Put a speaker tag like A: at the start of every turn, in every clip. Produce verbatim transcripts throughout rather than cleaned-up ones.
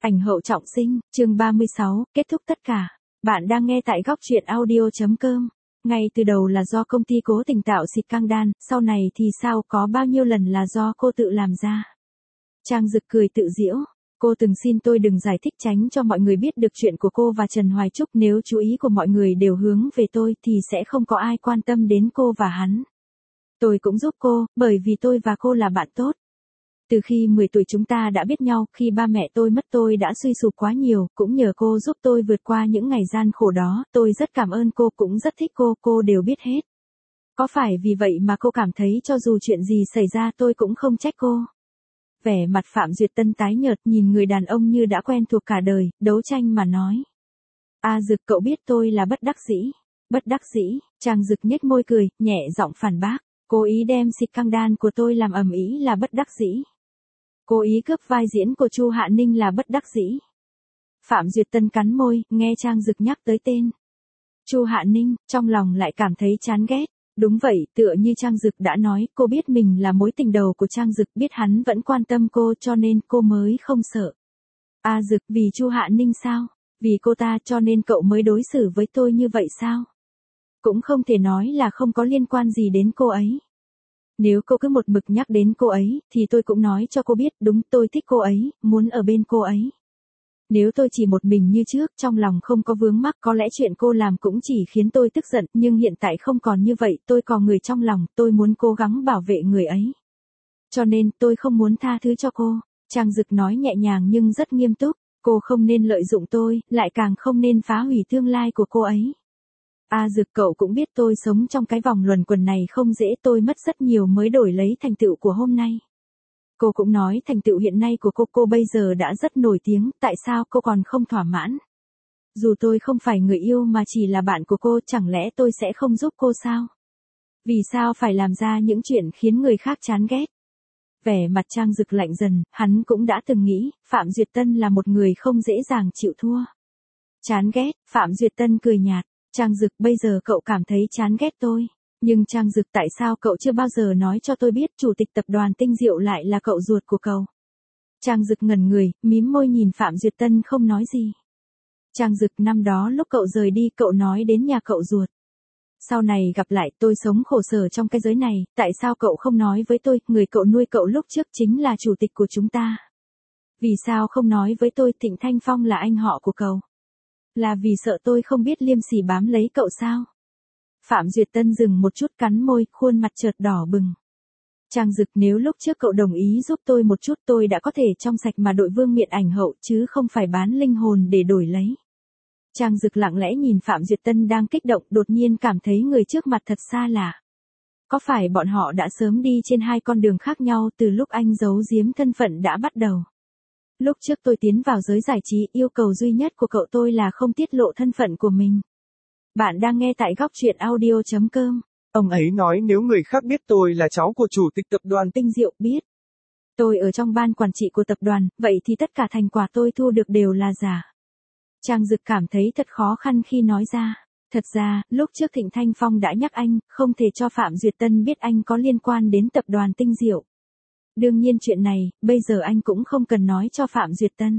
A: Ảnh hậu trọng sinh, chương ba mươi sáu, kết thúc tất cả. Bạn đang nghe tại góc truyện audio chấm com. Ngay từ đầu là do công ty cố tình tạo xịt căng đan, sau này thì sao, có bao nhiêu lần là do cô tự làm ra. Trang Dực cười tự giễu. Cô từng xin tôi đừng giải thích tránh cho mọi người biết được chuyện của cô và Trần Hoài Trúc, nếu chú ý của mọi người đều hướng về tôi thì sẽ không có ai quan tâm đến cô và hắn. Tôi cũng giúp cô, bởi vì tôi và cô là bạn tốt. Từ khi mười tuổi chúng ta đã biết nhau, khi ba mẹ tôi mất tôi đã suy sụp quá nhiều, cũng nhờ cô giúp tôi vượt qua những ngày gian khổ đó, tôi rất cảm ơn cô, cũng rất thích cô, cô đều biết hết. Có phải vì vậy mà cô cảm thấy cho dù chuyện gì xảy ra tôi cũng không trách cô? Vẻ mặt Phạm Duyệt Tân tái nhợt, nhìn người đàn ông như đã quen thuộc cả đời, đấu tranh mà nói. A Dực, cậu biết tôi là bất đắc dĩ. Bất đắc dĩ, Trang Dực nhếch môi cười, nhẹ giọng phản bác. Cố ý đem xịt căng đan của tôi làm ầm ĩ là bất đắc dĩ. Cố ý cướp vai diễn của Chu Hạ Ninh là bất đắc dĩ. Phạm Duyệt Tân cắn môi, nghe Trang Dực nhắc tới tên Chu Hạ Ninh, trong lòng lại cảm thấy chán ghét. Đúng vậy, tựa như Trang Dực đã nói, cô biết mình là mối tình đầu của Trang Dực, biết hắn vẫn quan tâm cô cho nên cô mới không sợ. A Dực, vì Chu Hạ Ninh sao? Vì cô ta cho nên cậu mới đối xử với tôi như vậy sao? Cũng không thể nói là không có liên quan gì đến cô ấy. Nếu cô cứ một mực nhắc đến cô ấy, thì tôi cũng nói cho cô biết, đúng, tôi thích cô ấy, muốn ở bên cô ấy. Nếu tôi chỉ một mình như trước, trong lòng không có vướng mắc, có lẽ chuyện cô làm cũng chỉ khiến tôi tức giận, nhưng hiện tại không còn như vậy, tôi còn người trong lòng, tôi muốn cố gắng bảo vệ người ấy. Cho nên, tôi không muốn tha thứ cho cô. Trang Dực nói nhẹ nhàng nhưng rất nghiêm túc, cô không nên lợi dụng tôi, lại càng không nên phá hủy tương lai của cô ấy. A Dực, cậu cũng biết tôi sống trong cái vòng luẩn quẩn này không dễ, tôi mất rất nhiều mới đổi lấy thành tựu của hôm nay. Cô cũng nói thành tựu hiện nay của cô, cô bây giờ đã rất nổi tiếng, tại sao cô còn không thỏa mãn? Dù tôi không phải người yêu mà chỉ là bạn của cô, chẳng lẽ tôi sẽ không giúp cô sao? Vì sao phải làm ra những chuyện khiến người khác chán ghét? Vẻ mặt Trang Dực lạnh dần, hắn cũng đã từng nghĩ, Phạm Duyệt Tân là một người không dễ dàng chịu thua. Chán ghét, Phạm Duyệt Tân cười nhạt. Trang Dực, bây giờ cậu cảm thấy chán ghét tôi. Nhưng Trang Dực, tại sao cậu chưa bao giờ nói cho tôi biết chủ tịch tập đoàn Tinh Diệu lại là cậu ruột của cậu? Trang Dực ngẩn người, mím môi nhìn Phạm Duyệt Tân không nói gì. Trang Dực, năm đó lúc cậu rời đi cậu nói đến nhà cậu ruột. Sau này gặp lại, tôi sống khổ sở trong cái giới này, tại sao cậu không nói với tôi, người cậu nuôi cậu lúc trước chính là chủ tịch của chúng ta? Vì sao không nói với tôi Thịnh Thanh Phong là anh họ của cậu? Là vì sợ tôi không biết liêm sỉ bám lấy cậu sao? Phạm Duyệt Tân dừng một chút, cắn môi, khuôn mặt chợt đỏ bừng. Trang Dực, nếu lúc trước cậu đồng ý giúp tôi một chút tôi đã có thể trong sạch mà đội vương miện ảnh hậu chứ không phải bán linh hồn để đổi lấy. Trang Dực lặng lẽ nhìn Phạm Duyệt Tân đang kích động, đột nhiên cảm thấy người trước mặt thật xa lạ. Có phải bọn họ đã sớm đi trên hai con đường khác nhau từ lúc anh giấu giếm thân phận đã bắt đầu? Lúc trước tôi tiến vào giới giải trí, yêu cầu duy nhất của cậu tôi là không tiết lộ thân phận của mình. Bạn đang nghe tại góc truyện audio chấm com.
B: Ông ấy nói nếu người khác biết tôi là cháu của chủ tịch tập đoàn
A: Tinh Diệu, biết tôi ở trong ban quản trị của tập đoàn, vậy thì tất cả thành quả tôi thu được đều là giả. Trang Dực cảm thấy thật khó khăn khi nói ra. Thật ra, lúc trước Thịnh Thanh Phong đã nhắc anh, không thể cho Phạm Duyệt Tân biết anh có liên quan đến tập đoàn Tinh Diệu. Đương nhiên chuyện này, bây giờ anh cũng không cần nói cho Phạm Duyệt Tân.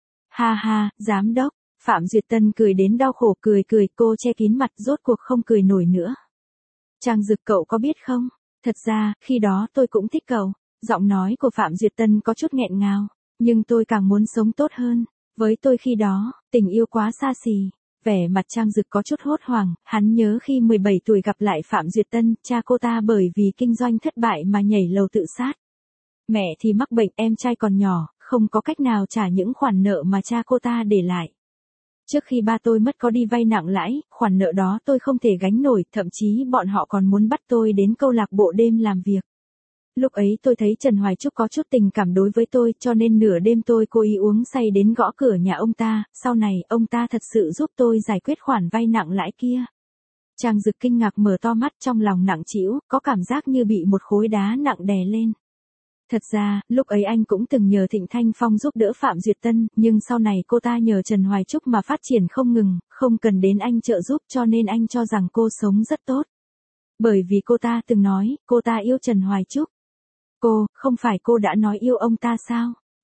A: Ha ha, giám đốc. Phạm Duyệt Tân cười đến đau khổ, cười cười, cô che kín mặt, rốt cuộc không cười nổi nữa. Trang Dực, cậu có biết không? Thật ra, khi đó tôi cũng thích cậu. Giọng nói của Phạm Duyệt Tân có chút nghẹn ngào. Nhưng tôi càng muốn sống tốt hơn. Với tôi khi đó, tình yêu quá xa xỉ. Vẻ mặt Trang Dực có chút hốt hoảng, hắn nhớ khi mười bảy tuổi gặp lại Phạm Duyệt Tân, cha cô ta bởi vì kinh doanh thất bại mà nhảy lầu tự sát. Mẹ thì mắc bệnh, em trai còn nhỏ, không có cách nào trả những khoản nợ mà cha cô ta để lại. Trước khi ba tôi mất có đi vay nặng lãi, khoản nợ đó tôi không thể gánh nổi, thậm chí bọn họ còn muốn bắt tôi đến câu lạc bộ đêm làm việc. Lúc ấy tôi thấy Trần Hoài Trúc có chút tình cảm đối với tôi, cho nên nửa đêm tôi cố ý uống say đến gõ cửa nhà ông ta, sau này ông ta thật sự giúp tôi giải quyết khoản vay nặng lãi kia. Trang Dực kinh ngạc mở to mắt, trong lòng nặng trĩu, có cảm giác như bị một khối đá nặng đè lên. Thật ra, lúc ấy anh cũng từng nhờ Thịnh Thanh Phong giúp đỡ Phạm Duyệt Tân, nhưng sau này cô ta nhờ Trần Hoài Trúc mà phát triển không ngừng, không cần đến anh trợ giúp, cho nên anh cho rằng cô sống rất tốt. Bởi vì cô ta từng nói, cô ta yêu Trần Hoài Trúc. Cô, không phải cô đã nói yêu ông ta sao?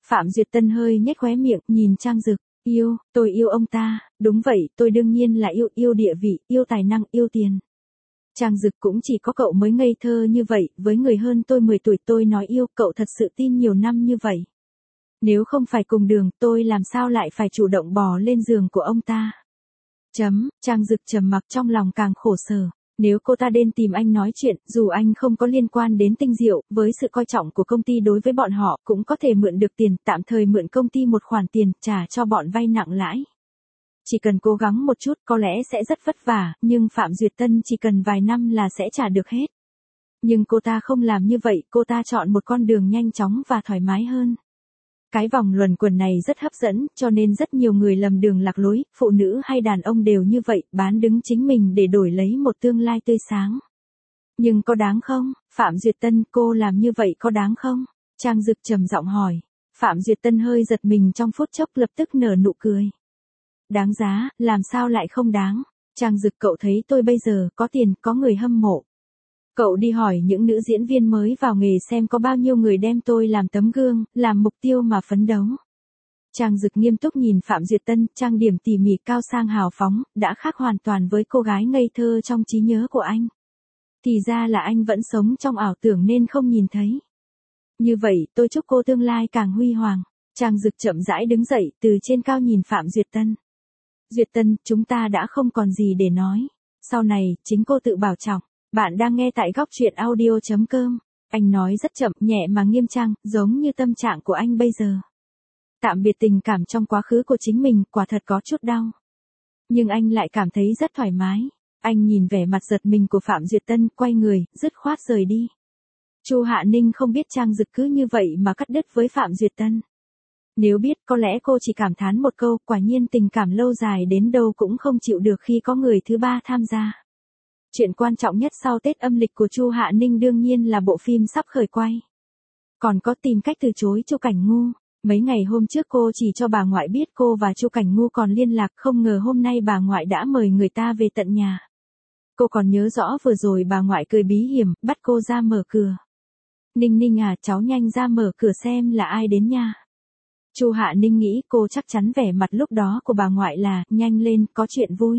A: Phạm Duyệt Tân hơi nhếch khóe miệng, nhìn Trang Dực, yêu, tôi yêu ông ta, đúng vậy, tôi đương nhiên là yêu, yêu địa vị, yêu tài năng, yêu tiền. Trang Dực cũng chỉ có cậu mới ngây thơ như vậy, với người hơn tôi mười tuổi tôi nói yêu, cậu thật sự tin nhiều năm như vậy. Nếu không phải cùng đường, tôi làm sao lại phải chủ động bò lên giường của ông ta. Chấm, Trang Dực trầm mặc trong lòng càng khổ sở. Nếu cô ta đến tìm anh nói chuyện, dù anh không có liên quan đến tinh diệu, với sự coi trọng của công ty đối với bọn họ, cũng có thể mượn được tiền, tạm thời mượn công ty một khoản tiền, trả cho bọn vay nặng lãi. Chỉ cần cố gắng một chút có lẽ sẽ rất vất vả, nhưng Phạm Duyệt Tân chỉ cần vài năm là sẽ trả được hết. Nhưng cô ta không làm như vậy, cô ta chọn một con đường nhanh chóng và thoải mái hơn. Cái vòng luẩn quẩn này rất hấp dẫn, cho nên rất nhiều người lầm đường lạc lối, phụ nữ hay đàn ông đều như vậy, bán đứng chính mình để đổi lấy một tương lai tươi sáng. Nhưng có đáng không? Phạm Duyệt Tân, cô làm như vậy có đáng không? Trang Dực trầm giọng hỏi. Phạm Duyệt Tân hơi giật mình trong phút chốc lập tức nở nụ cười. Đáng giá, làm sao lại không đáng? Trang Dực, cậu thấy tôi bây giờ có tiền, có người hâm mộ. Cậu đi hỏi những nữ diễn viên mới vào nghề xem có bao nhiêu người đem tôi làm tấm gương, làm mục tiêu mà phấn đấu. Trang Dực nghiêm túc nhìn Phạm Duyệt Tân, trang điểm tỉ mỉ cao sang hào phóng, đã khác hoàn toàn với cô gái ngây thơ trong trí nhớ của anh. Thì ra là anh vẫn sống trong ảo tưởng nên không nhìn thấy. Như vậy, tôi chúc cô tương lai càng huy hoàng. Trang Dực chậm rãi đứng dậy, từ trên cao nhìn Phạm Duyệt Tân. Duyệt Tân, chúng ta đã không còn gì để nói. Sau này, chính cô tự bảo trọng. Bạn đang nghe tại góc truyện audio chấm com. Anh nói rất chậm, nhẹ mà nghiêm trang, giống như tâm trạng của anh bây giờ. Tạm biệt tình cảm trong quá khứ của chính mình, quả thật có chút đau. Nhưng anh lại cảm thấy rất thoải mái. Anh nhìn vẻ mặt giật mình của Phạm Duyệt Tân, quay người, dứt khoát rời đi. Chu Hạ Ninh không biết Trang Dực cứ như vậy mà cắt đứt với Phạm Duyệt Tân. Nếu biết, có lẽ cô chỉ cảm thán một câu, quả nhiên tình cảm lâu dài đến đâu cũng không chịu được khi có người thứ ba tham gia. Chuyện quan trọng nhất sau Tết âm lịch của Chu Hạ Ninh đương nhiên là bộ phim sắp khởi quay. Còn có tìm cách từ chối Chu Cảnh Ngu. Mấy ngày hôm trước cô chỉ cho bà ngoại biết cô và Chu Cảnh Ngu còn liên lạc, không ngờ hôm nay bà ngoại đã mời người ta về tận nhà. Cô còn nhớ rõ vừa rồi bà ngoại cười bí hiểm, bắt cô ra mở cửa. Ninh Ninh à, cháu nhanh ra mở cửa xem là ai đến nha. Chu Hạ Ninh nghĩ cô chắc chắn vẻ mặt lúc đó của bà ngoại là, nhanh lên, có chuyện vui.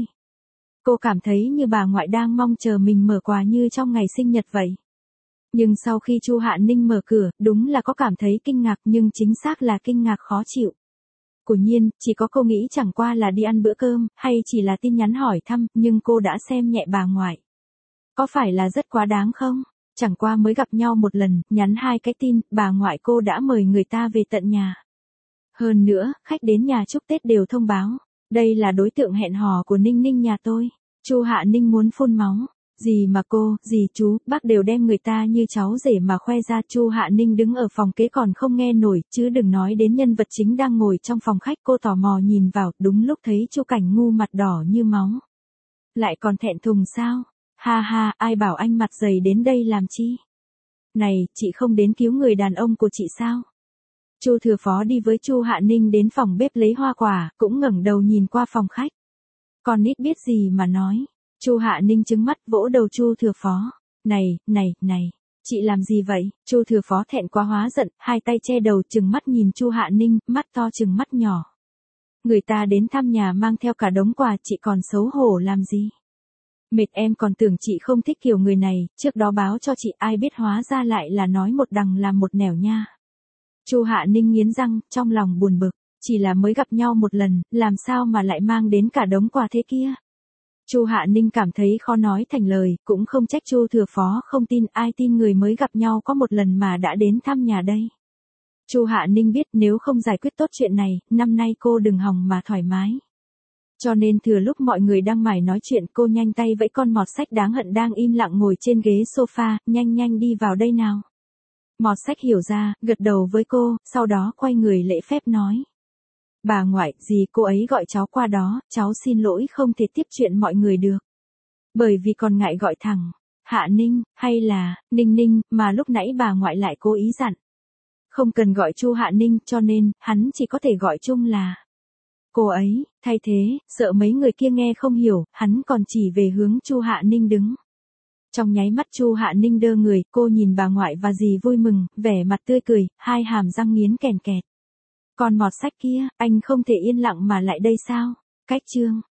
A: Cô cảm thấy như bà ngoại đang mong chờ mình mở quà như trong ngày sinh nhật vậy. Nhưng sau khi Chu Hạ Ninh mở cửa, đúng là có cảm thấy kinh ngạc, nhưng chính xác là kinh ngạc khó chịu. Quả nhiên, chỉ có cô nghĩ chẳng qua là đi ăn bữa cơm, hay chỉ là tin nhắn hỏi thăm, nhưng cô đã xem nhẹ bà ngoại. Có phải là rất quá đáng không? Chẳng qua mới gặp nhau một lần, nhắn hai cái tin, bà ngoại cô đã mời người ta về tận nhà. Hơn nữa, khách đến nhà chúc Tết đều thông báo. Đây là đối tượng hẹn hò của Ninh Ninh nhà tôi. Chu Hạ Ninh muốn phun máu. Gì mà cô, gì chú, bác đều đem người ta như cháu rể mà khoe ra. Chu Hạ Ninh đứng ở phòng kế còn không nghe nổi, chứ đừng nói đến nhân vật chính đang ngồi trong phòng khách. Cô tò mò nhìn vào, đúng lúc thấy Chu Cảnh Ngu mặt đỏ như máu. Lại còn thẹn thùng sao? Ha ha, ai bảo anh mặt dày đến đây làm chi? Này, chị không đến cứu người đàn ông của chị sao? Chu Thừa Phó đi với Chu Hạ Ninh đến phòng bếp lấy hoa quả, cũng ngẩng đầu nhìn qua phòng khách. Con nít biết gì mà nói. Chu Hạ Ninh trừng mắt vỗ đầu Chu Thừa Phó. Này, này, này, chị làm gì vậy? Chu Thừa Phó thẹn quá hóa giận, hai tay che đầu trừng mắt nhìn Chu Hạ Ninh, mắt to trừng mắt nhỏ. Người ta đến thăm nhà mang theo cả đống quà, chị còn xấu hổ làm gì? Mệt, em còn tưởng chị không thích kiểu người này, trước đó báo cho chị, ai biết hóa ra lại là nói một đằng làm một nẻo nha. Chu Hạ Ninh nghiến răng, trong lòng buồn bực, chỉ là mới gặp nhau một lần, làm sao mà lại mang đến cả đống quà thế kia. Chu Hạ Ninh cảm thấy khó nói thành lời, cũng không trách Chu Thừa Phó không tin, ai tin người mới gặp nhau có một lần mà đã đến thăm nhà đây. Chu Hạ Ninh biết nếu không giải quyết tốt chuyện này, năm nay cô đừng hòng mà thoải mái. Cho nên thừa lúc mọi người đang mải nói chuyện, cô nhanh tay vẫy con mọt sách đáng hận đang im lặng ngồi trên ghế sofa, nhanh nhanh đi vào đây nào. Mọt sách hiểu ra, gật đầu với cô, sau đó quay người lễ phép nói. Bà ngoại, gì cô ấy gọi cháu qua đó, cháu xin lỗi không thể tiếp chuyện mọi người được. Bởi vì còn ngại gọi thẳng, Hạ Ninh, hay là, Ninh Ninh, mà lúc nãy bà ngoại lại cố ý dặn. Không cần gọi Chu Hạ Ninh, cho nên, hắn chỉ có thể gọi chung là cô ấy. Thay thế, sợ mấy người kia nghe không hiểu, hắn còn chỉ về hướng Chu Hạ Ninh đứng. Trong nháy mắt Chu Hạ Ninh đơ người, cô nhìn bà ngoại và dì vui mừng, vẻ mặt tươi cười, hai hàm răng nghiến kèn kẹt. Còn mọt sách kia, anh không thể yên lặng mà lại đây sao? Cách chương